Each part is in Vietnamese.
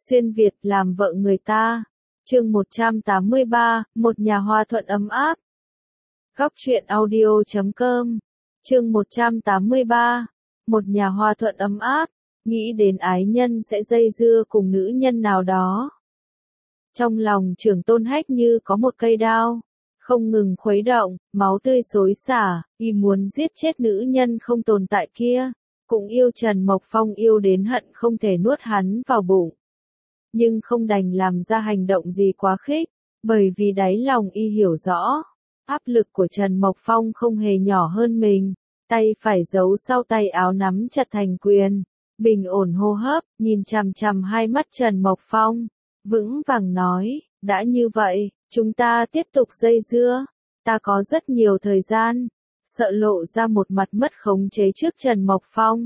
Xuyên Việt làm vợ người ta. Chương 183, một nhà hòa thuận ấm áp. Góc truyện audio.com. Chương 183, một nhà hòa thuận ấm áp. Nghĩ đến ái nhân sẽ dây dưa cùng nữ nhân nào đó. Trong lòng Trưởng Tôn Hách như có một cây đao, không ngừng khuấy động, máu tươi xối xả, y muốn giết chết nữ nhân không tồn tại kia, cũng yêu Trần Mộc Phong yêu đến hận không thể nuốt hắn vào bụng. Nhưng không đành làm ra hành động gì quá khích, bởi vì đáy lòng y hiểu rõ, áp lực của Trần Mộc Phong không hề nhỏ hơn mình, tay phải giấu sau tay áo nắm chặt thành quyền, bình ổn hô hấp, nhìn chằm chằm hai mắt Trần Mộc Phong, vững vàng nói, đã như vậy, chúng ta tiếp tục dây dưa, ta có rất nhiều thời gian, sợ lộ ra một mặt mất khống chế trước Trần Mộc Phong.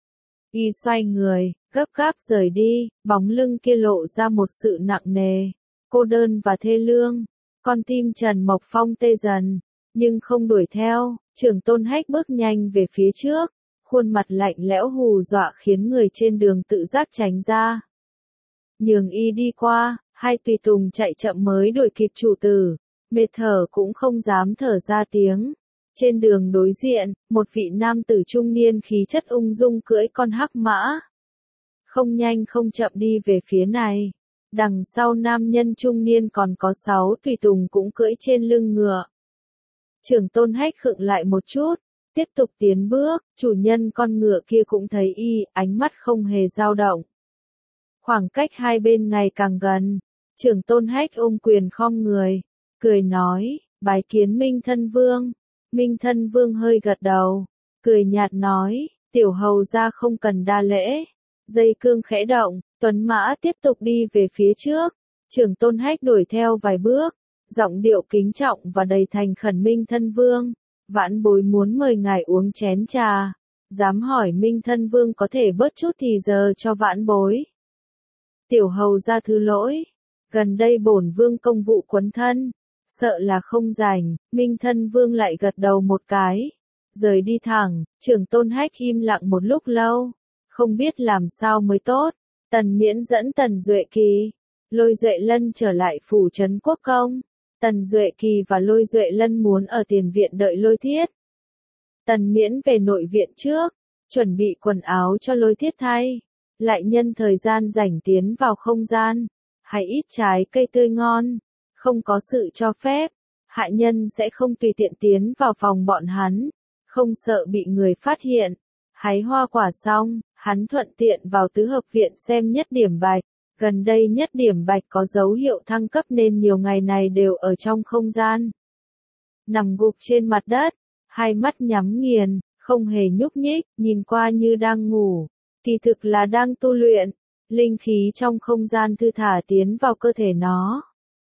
Y xoay người, gấp gáp rời đi, bóng lưng kia lộ ra một sự nặng nề, cô đơn và thê lương. Con tim Trần Mộc Phong tê dần, nhưng không đuổi theo, Trưởng Tôn Hách bước nhanh về phía trước, khuôn mặt lạnh lẽo hù dọa khiến người trên đường tự giác tránh ra. Nhường y đi qua, hai tùy tùng chạy chậm mới đuổi kịp chủ tử, mệt thở cũng không dám thở ra tiếng. Trên đường đối diện, một vị nam tử trung niên khí chất ung dung cưỡi con hắc mã. Không nhanh không chậm đi về phía này. Đằng sau nam nhân trung niên còn có 6 tùy tùng cũng cưỡi trên lưng ngựa. Trưởng Tôn Hách khựng lại một chút, tiếp tục tiến bước, chủ nhân con ngựa kia cũng thấy y, ánh mắt không hề dao động. Khoảng cách hai bên ngày càng gần, Trưởng Tôn Hách ôm quyền khom người, cười nói, bái kiến Minh Thân Vương. Minh Thân Vương hơi gật đầu, cười nhạt nói, tiểu hầu gia không cần đa lễ. Dây cương khẽ động, tuấn mã tiếp tục đi về phía trước. Trưởng Tôn Hách đuổi theo vài bước, giọng điệu kính trọng và đầy thành khẩn. Minh Thân Vương, vãn bối muốn mời ngài uống chén trà. Dám hỏi Minh Thân Vương có thể bớt chút thì giờ cho vãn bối. Tiểu hầu gia thứ lỗi, gần đây bổn vương công vụ quấn thân, sợ là không rảnh. Minh Thân Vương lại gật đầu một cái, rời đi thẳng. Trưởng Tôn Hách im lặng một lúc lâu, không biết làm sao mới tốt. Tần Miễn dẫn Tần Duệ Kỳ, Lôi Duệ Lân trở lại phủ trấn Quốc Công. Tần Duệ Kỳ và Lôi Duệ Lân muốn ở tiền viện đợi Lôi Thiết. Tần Miễn về nội viện trước, chuẩn bị quần áo cho Lôi Thiết thay, lại nhân thời gian rảnh tiến vào không gian, hay ít trái cây tươi ngon, không có sự cho phép, hạ nhân sẽ không tùy tiện tiến vào phòng bọn hắn, không sợ bị người phát hiện. Hái hoa quả xong, hắn thuận tiện vào tứ hợp viện xem Nhất Điểm Bạch. Gần đây Nhất Điểm Bạch có dấu hiệu thăng cấp nên nhiều ngày này đều ở trong không gian. Nằm gục trên mặt đất, hai mắt nhắm nghiền, không hề nhúc nhích, nhìn qua như đang ngủ, kỳ thực là đang tu luyện. Linh khí trong không gian thư thả tiến vào cơ thể nó,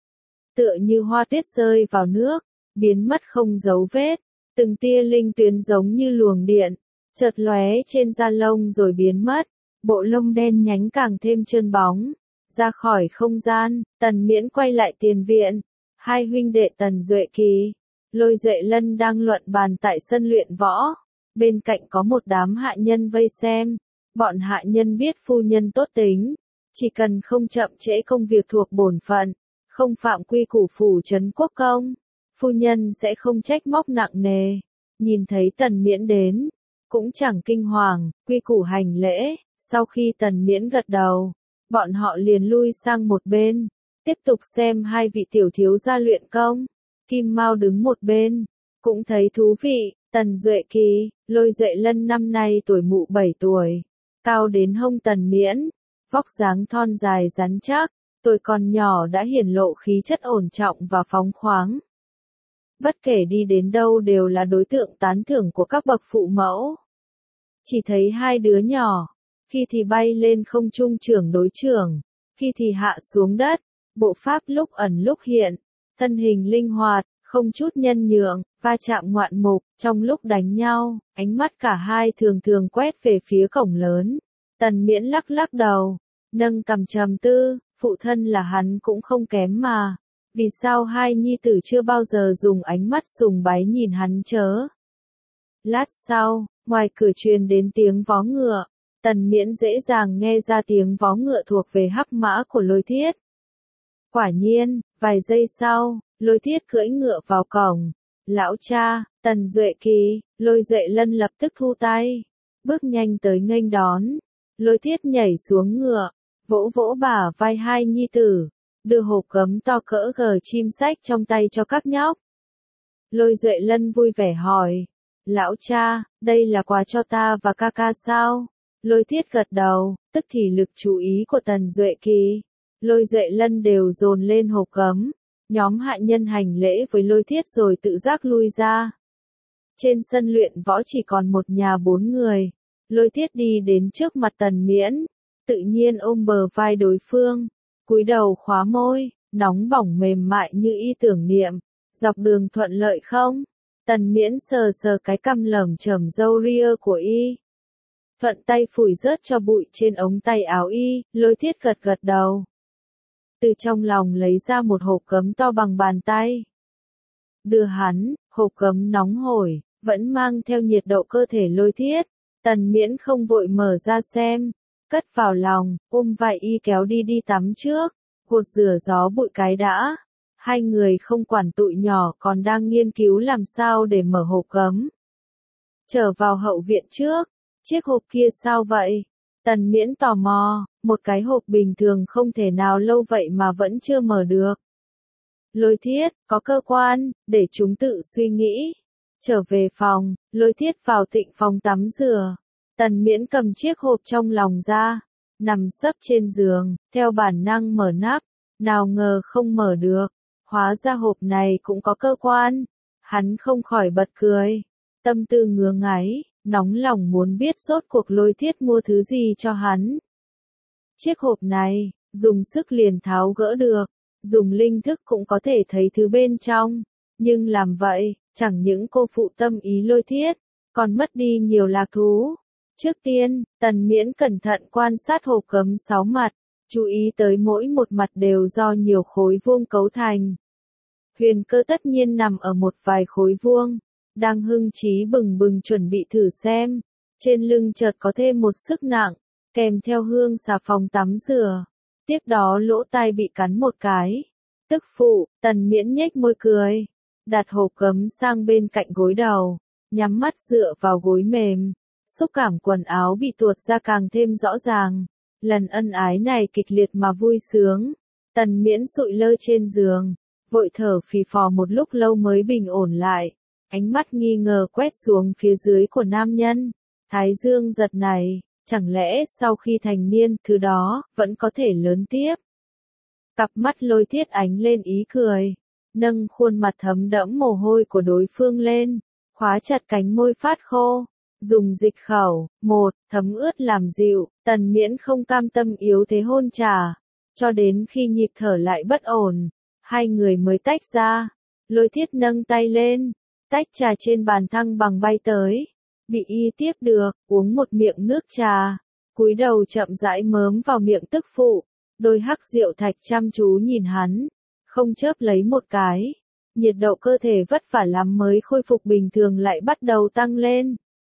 tựa như hoa tuyết rơi vào nước, biến mất không dấu vết. Từng tia linh tuyến giống như luồng điện, chợt lóe trên da lông rồi biến mất, bộ lông đen nhánh càng thêm trơn bóng. Ra khỏi không gian, Tần Miễn quay lại tiền viện, hai huynh đệ Tần Duệ Kỳ, Lôi Duệ Lân đang luận bàn tại sân luyện võ, bên cạnh có một đám hạ nhân vây xem. Bọn hạ nhân biết phu nhân tốt tính, chỉ cần không chậm trễ công việc thuộc bổn phận, không phạm quy củ phủ trấn Quốc Công, phu nhân sẽ không trách móc nặng nề. Nhìn thấy Tần Miễn đến, cũng chẳng kinh hoàng, quy củ hành lễ. Sau khi Tần Miễn gật đầu, bọn họ liền lui sang một bên, tiếp tục xem hai vị tiểu thiếu gia luyện công. Kim Mao đứng một bên, cũng thấy thú vị. Tần Duệ Kỳ, Lôi Duệ Lân năm nay tuổi mụ 7 tuổi, cao đến hông. Tần Miễn, vóc dáng thon dài rắn chắc, tuổi còn nhỏ đã hiển lộ khí chất ổn trọng và phóng khoáng. Bất kể đi đến đâu đều là đối tượng tán thưởng của các bậc phụ mẫu. Chỉ thấy hai đứa nhỏ, khi thì bay lên không trung trưởng đối trưởng, khi thì hạ xuống đất, bộ pháp lúc ẩn lúc hiện, thân hình linh hoạt, không chút nhân nhượng, va chạm ngoạn mục. Trong lúc đánh nhau, ánh mắt cả hai thường thường quét về phía cổng lớn. Tần Miễn lắc lắc đầu, nâng cằm trầm tư, phụ thân là hắn cũng không kém mà. Vì sao hai nhi tử chưa bao giờ dùng ánh mắt sùng bái nhìn hắn chớ? Lát sau, ngoài cửa truyền đến tiếng vó ngựa. Tần Miễn dễ dàng nghe ra tiếng vó ngựa thuộc về hắc mã của Lôi Thiết. Quả nhiên, vài giây sau, Lôi Thiết cưỡi ngựa vào cổng. Lão cha, Tần Duệ Kỳ, Lôi Duệ Lân lập tức thu tay, bước nhanh tới nghênh đón. Lôi Thiết nhảy xuống ngựa, vỗ vỗ bả vai hai nhi tử, đưa hộp gấm to cỡ gờ chim sách trong tay cho các nhóc. Lôi Duệ Lân vui vẻ hỏi, lão cha, đây là quà cho ta và ca ca sao? Lôi Thiết gật đầu, tức thì lực chú ý của Tần Duệ Kỳ, Lôi Duệ Lân đều dồn lên hộp gấm. Nhóm hạ nhân hành lễ với Lôi Thiết rồi tự giác lui ra. Trên sân luyện võ chỉ còn một nhà 4 người. Lôi Thiết đi đến trước mặt Tần Miễn, tự nhiên ôm bờ vai đối phương, cúi đầu khóa môi, nóng bỏng mềm mại như y tưởng niệm. Dọc đường thuận lợi không? Tần Miễn sờ sờ cái cằm lởm chởm râu ria của y. Thuận tay phủi rớt cho bụi trên ống tay áo y, Lôi Thiết gật gật đầu. Từ trong lòng lấy ra một hộp gấm to bằng bàn tay. Đưa hắn, hộp gấm nóng hổi, vẫn mang theo nhiệt độ cơ thể Lôi Thiết. Tần Miễn không vội mở ra xem, cất vào lòng, ôm vai y kéo đi tắm trước, gột rửa gió bụi cái đã. Hai người không quản tụi nhỏ còn đang nghiên cứu làm sao để mở hộp gấm. Trở vào hậu viện trước, chiếc hộp kia sao vậy? Tần Miễn tò mò, một cái hộp bình thường không thể nào lâu vậy mà vẫn chưa mở được. Lôi Thiết, có cơ quan, để chúng tự suy nghĩ. Trở về phòng, Lôi Thiết vào tịnh phòng tắm rửa. Tần Miễn cầm chiếc hộp trong lòng ra, nằm sấp trên giường, theo bản năng mở nắp, nào ngờ không mở được. Hóa ra hộp này cũng có cơ quan. Hắn không khỏi bật cười, tâm tư ngứa ngáy, nóng lòng muốn biết rốt cuộc Lôi Thiết mua thứ gì cho hắn. Chiếc hộp này, dùng sức liền tháo gỡ được, dùng linh thức cũng có thể thấy thứ bên trong, nhưng làm vậy, chẳng những cô phụ tâm ý Lôi Thiết, còn mất đi nhiều lạc thú. Trước tiên, Tần Miễn cẩn thận quan sát hộp gấm 6 mặt, chú ý tới mỗi một mặt đều do nhiều khối vuông cấu thành. Huyền cơ tất nhiên nằm ở một vài khối vuông, đang hưng trí bừng bừng chuẩn bị thử xem. Trên lưng chợt có thêm một sức nặng, kèm theo hương xà phòng tắm rửa. Tiếp đó lỗ tai bị cắn một cái. Tức phụ, Tần Miễn nhếch môi cười, đặt hộp gấm sang bên cạnh gối đầu, nhắm mắt dựa vào gối mềm. Xúc cảm quần áo bị tuột ra càng thêm rõ ràng. Lần ân ái này kịch liệt mà vui sướng. Tần Miễn sụi lơ trên giường, vội thở phì phò một lúc lâu mới bình ổn lại. Ánh mắt nghi ngờ quét xuống phía dưới của nam nhân. Thái dương giật này, chẳng lẽ sau khi thành niên, thứ đó, vẫn có thể lớn tiếp. Cặp mắt Lôi Thiết ánh lên ý cười, nâng khuôn mặt thấm đẫm mồ hôi của đối phương lên, khóa chặt cánh môi phát khô. Dùng dịch khẩu, thấm ướt làm dịu. Tần Miễn không cam tâm yếu thế hôn trà, cho đến khi nhịp thở lại bất ổn, hai người mới tách ra. Lôi Thiết nâng tay lên, tách trà trên bàn thăng bằng bay tới, bị y tiếp được, uống một miệng nước trà, cúi đầu chậm rãi mớm vào miệng tức phụ. Đôi hắc diệu thạch chăm chú nhìn hắn, không chớp lấy một cái. Nhiệt độ cơ thể vất vả lắm mới khôi phục bình thường lại bắt đầu tăng lên.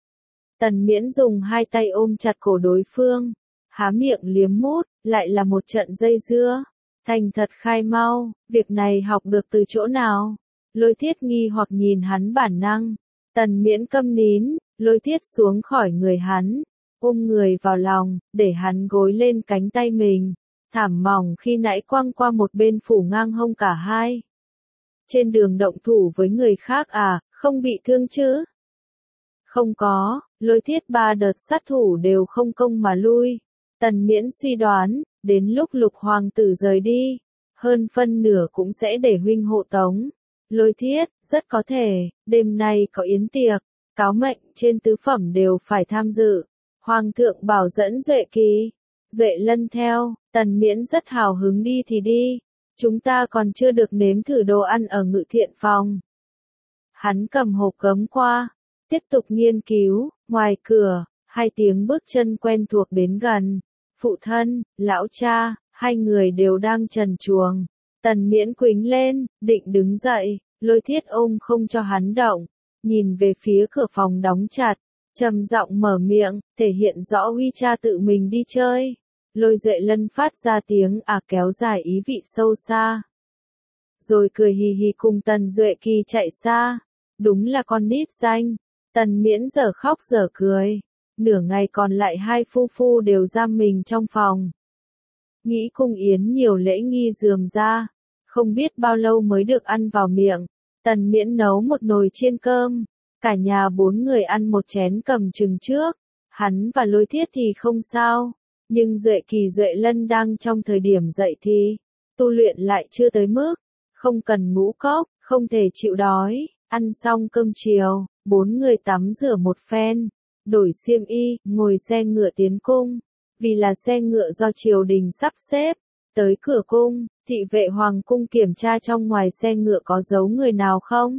Tần Miễn dùng hai tay ôm chặt cổ đối phương, há miệng liếm mút, lại là một trận dây dưa. Thành thật khai mau, việc này học được từ chỗ nào? Lôi Thiết nghi hoặc nhìn hắn bản năng. Tần Miễn câm nín, Lôi Thiết xuống khỏi người hắn, ôm người vào lòng, để hắn gối lên cánh tay mình. Thảm mỏng khi nãy quăng qua một bên phủ ngang hông cả hai. Trên đường động thủ với người khác à, không bị thương chứ? Không có, Lôi Thiết 3 đợt sát thủ đều không công mà lui. Tần Miễn suy đoán, đến lúc Lục hoàng tử rời đi, hơn phân nửa cũng sẽ để huynh hộ tống. Lôi Thiết, rất có thể, đêm nay có yến tiệc, cáo mệnh trên tứ phẩm đều phải tham dự. Hoàng thượng bảo dẫn Duệ Kỳ, Duệ Lân theo. Tần Miễn rất hào hứng, đi thì đi. Chúng ta còn chưa được nếm thử đồ ăn ở Ngự Thiện phòng. Hắn cầm hộp gấm qua, tiếp tục nghiên cứu. Ngoài cửa, hai tiếng bước chân quen thuộc đến gần. Phụ thân, lão cha, hai người đều đang trần truồng. Tần Miễn quĩnh lên, định đứng dậy, Lôi Thiết ôm không cho hắn động, nhìn về phía cửa phòng đóng chặt. trầm giọng mở miệng, thể hiện rõ uy cha tự mình đi chơi. Lôi Duệ Lân phát ra tiếng kéo dài ý vị sâu xa. Rồi cười hì hì cùng Tần Duệ Kỳ chạy xa. Đúng là con nít danh. Tần Miễn giờ khóc giờ cười. Nửa ngày còn lại hai phu phu đều giam mình trong phòng. Nghĩ cung yến nhiều lễ nghi rườm ra. Không biết bao lâu mới được ăn vào miệng. Tần Miễn nấu một nồi chiên cơm. Cả nhà 4 người ăn một chén cầm chừng trước. Hắn và Lôi Thiết thì không sao. Nhưng Duệ Kỳ Duệ Lân đang trong thời điểm dậy thì. Tu luyện lại chưa tới mức. Không cần ngũ cốc, không thể chịu đói. Ăn xong cơm chiều, 4 người tắm rửa một phen. Đổi xiêm y, ngồi xe ngựa tiến cung. Vì là xe ngựa do triều đình sắp xếp. Tới cửa cung, thị vệ hoàng cung kiểm tra trong ngoài xe ngựa có giấu người nào không.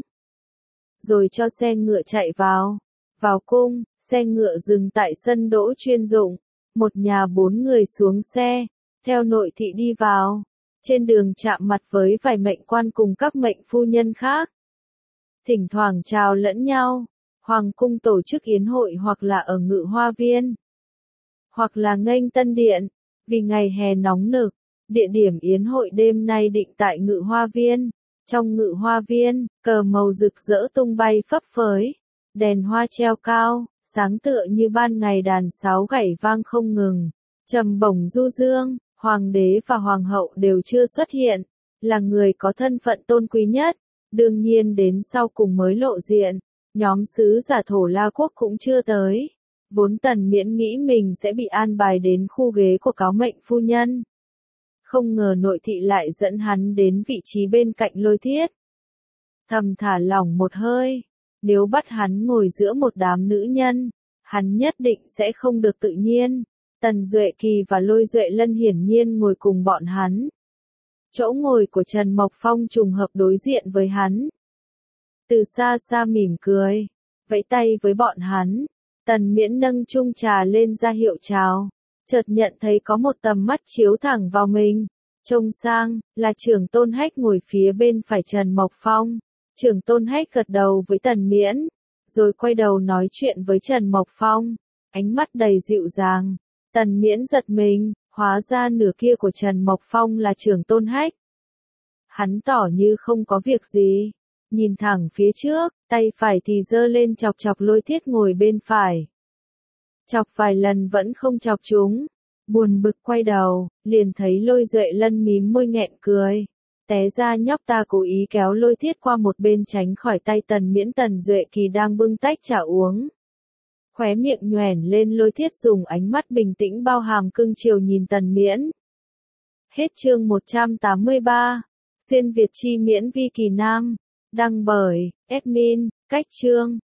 Rồi cho xe ngựa chạy vào. Vào cung, xe ngựa dừng tại sân đỗ chuyên dụng. Một nhà 4 người xuống xe, theo nội thị đi vào. Trên đường chạm mặt với vài mệnh quan cùng các mệnh phu nhân khác. Thỉnh thoảng chào lẫn nhau. Hoàng cung tổ chức yến hội hoặc là ở Ngự Hoa Viên. Hoặc là nghênh Tân Điện. Vì ngày hè nóng nực, địa điểm yến hội đêm nay định tại Ngự Hoa Viên. Trong Ngự Hoa Viên, cờ màu rực rỡ tung bay phấp phới. Đèn hoa treo cao, sáng tựa như ban ngày đàn sáo gảy vang không ngừng. Trầm bổng du dương, hoàng đế và hoàng hậu đều chưa xuất hiện. Là người có thân phận tôn quý nhất. Đương nhiên đến sau cùng mới lộ diện. Nhóm sứ giả Thổ La Quốc cũng chưa tới. Vốn Tần Miễn nghĩ mình sẽ bị an bài đến khu ghế của cáo mệnh phu nhân. Không ngờ nội thị lại dẫn hắn đến vị trí bên cạnh Lôi Thiết. Thầm thả lỏng một hơi. Nếu bắt hắn ngồi giữa một đám nữ nhân, hắn nhất định sẽ không được tự nhiên. Tần Duệ Kỳ và Lôi Duệ Lân hiển nhiên ngồi cùng bọn hắn. Chỗ ngồi của Trần Mộc Phong trùng hợp đối diện với hắn. Từ xa xa mỉm cười, vẫy tay với bọn hắn. Tần Miễn nâng chung trà lên ra hiệu chào. Chợt nhận thấy có một tầm mắt chiếu thẳng vào mình. Trông sang, là Trưởng Tôn Hách ngồi phía bên phải Trần Mộc Phong. Trưởng Tôn Hách gật đầu với Tần Miễn, rồi quay đầu nói chuyện với Trần Mộc Phong. Ánh mắt đầy dịu dàng. Tần Miễn giật mình, hóa ra nửa kia của Trần Mộc Phong là Trưởng Tôn Hách. Hắn tỏ như không có việc gì. Nhìn thẳng phía trước, tay phải thì giơ lên chọc chọc Lôi Thiết ngồi bên phải. Chọc vài lần vẫn không chọc chúng. Buồn bực quay đầu, liền thấy Lôi Duệ Lân mím môi nghẹn cười. Té ra nhóc ta cố ý kéo Lôi Thiết qua một bên tránh khỏi tay Tần Miễn. Tần Duệ Kỳ đang bưng tách trà uống. Khóe miệng nhoẻn lên. Lôi Thiết dùng ánh mắt bình tĩnh bao hàm cưng chiều nhìn Tần Miễn. Hết chương 183. Xuyên Việt chi miễn vi kỳ nam. Đăng bởi, admin, Cách Chương.